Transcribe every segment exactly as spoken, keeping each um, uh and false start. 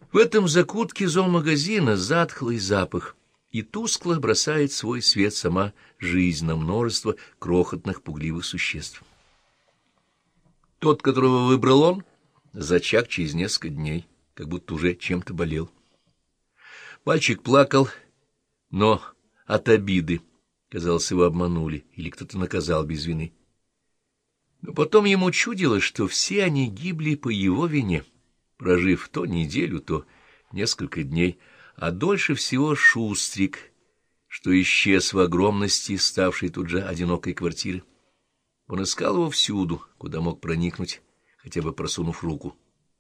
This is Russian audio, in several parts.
В этом закутке зоомагазина затхлый запах, и тускло бросает свой свет сама жизнь на множество крохотных пугливых существ. Тот, которого выбрал он, зачах через несколько дней, как будто уже чем-то болел. Мальчик плакал, но от обиды, казалось, его обманули, или кто-то наказал без вины. Но потом ему чудилось, что все они гибли по его вине, прожив то неделю, то несколько дней, а дольше всего Шустрик, что исчез в огромности, ставшей тут же одинокой квартиры. Он искал его всюду, куда мог проникнуть, хотя бы просунув руку.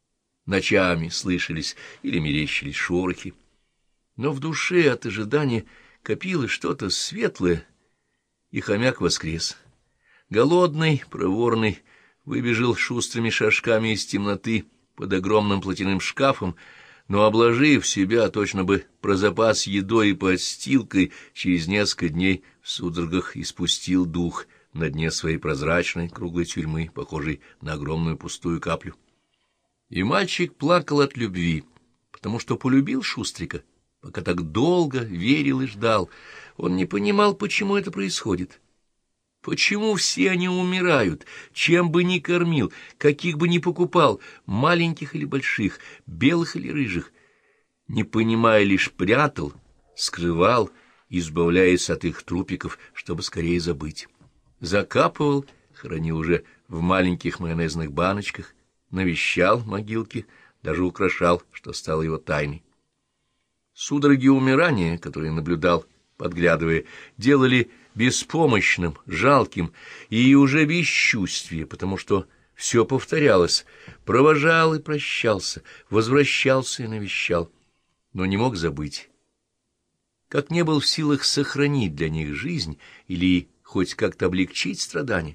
Ночами слышались или мерещились шорохи, но в душе от ожидания копилось что-то светлое, и хомяк воскрес. Голодный, проворный, выбежал шустрыми шажками из темноты под огромным платяным шкафом, но, обложив себя точно бы про запас едой и подстилкой, через несколько дней в судорогах испустил дух на дне своей прозрачной круглой тюрьмы, похожей на огромную пустую каплю. И мальчик плакал от любви, потому что полюбил Шустрика, пока так долго верил и ждал. Он не понимал, почему это происходит. Почему все они умирают, чем бы ни кормил, каких бы ни покупал, маленьких или больших, белых или рыжих, не понимая, лишь прятал, скрывал, избавляясь от их трупиков, чтобы скорее забыть. Закапывал, хранил уже в маленьких майонезных баночках, навещал могилки, даже украшал, что стало его тайной. Судороги умирания, которые наблюдал, подглядывая, делали беспомощным, жалким и уже бесчувствие, потому что все повторялось, провожал и прощался, возвращался и навещал, но не мог забыть. Как не был в силах сохранить для них жизнь или хоть как-то облегчить страдания.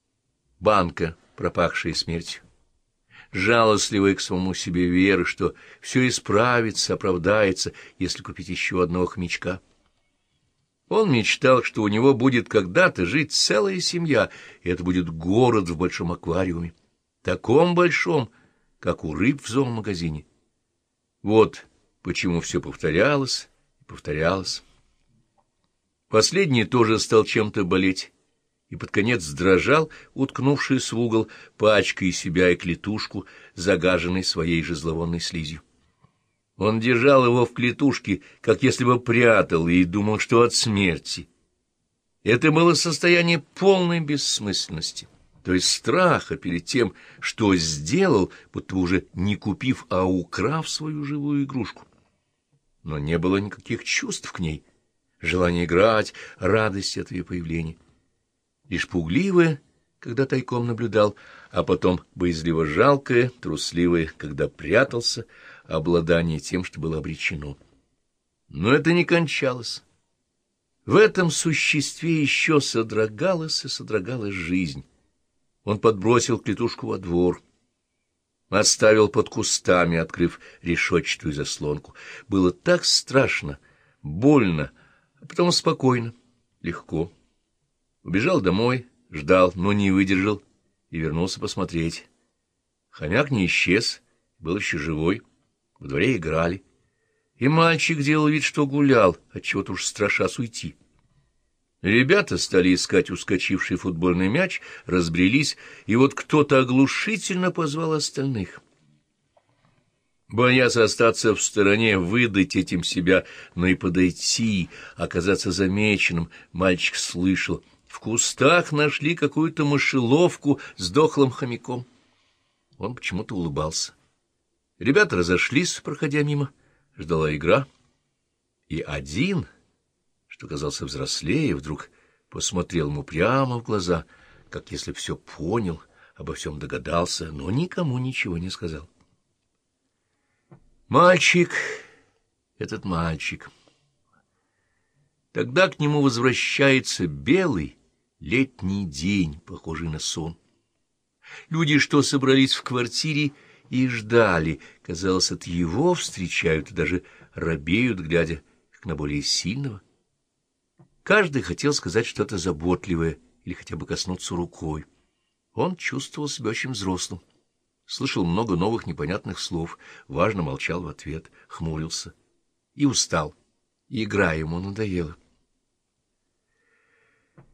Банка, пропахшая смертью, жалостливая к самому себе вера, что все исправится, оправдается, если купить еще одного хомячка. Он мечтал, что у него будет когда-то жить целая семья, и это будет город в большом аквариуме, таком большом, как у рыб в зоомагазине. Вот почему все повторялось и повторялось. Последний тоже стал чем-то болеть, и под конец дрожал, уткнувшись в угол, пачкая себя и клетушку, загаженной своей же зловонной слизью. Он держал его в клетушке, как если бы прятал, и думал, что от смерти. Это было состояние полной бессмысленности, то есть страха перед тем, что сделал, будто уже не купив, а украв свою живую игрушку. Но не было никаких чувств к ней, желания играть, радости от ее появления. Лишь пугливое, когда тайком наблюдал, а потом боязливо жалкое, трусливое, когда прятался, обладание тем, что было обречено. Но это не кончалось. В этом существе еще содрогалась и содрогалась жизнь. Он подбросил клетушку во двор, оставил под кустами, открыв решетчатую заслонку. Было так страшно, больно, а потом спокойно, легко. Убежал домой, ждал, но не выдержал и вернулся посмотреть. Хомяк не исчез, был еще живой. Во дворе играли, и мальчик делал вид, что гулял, отчего-то уж страшась уйти. Ребята стали искать ускочивший футбольный мяч, разбрелись, и вот кто-то оглушительно позвал остальных. Боясь остаться в стороне, выдать этим себя, но и подойти, оказаться замеченным, мальчик слышал. В кустах нашли какую-то мышеловку с дохлым хомяком. Он почему-то улыбался. Ребята разошлись, проходя мимо, ждала игра. И один, что казался взрослее, вдруг посмотрел ему прямо в глаза, как если все понял, обо всем догадался, но никому ничего не сказал. Мальчик, этот мальчик. Тогда к нему возвращается белый летний день, похожий на сон. Люди, что собрались в квартире и ждали, казалось, от его встречают и даже робеют, глядя, как на более сильного. Каждый хотел сказать что-то заботливое или хотя бы коснуться рукой. Он чувствовал себя очень взрослым, слышал много новых непонятных слов, важно молчал в ответ, хмурился и устал, и игра ему надоела.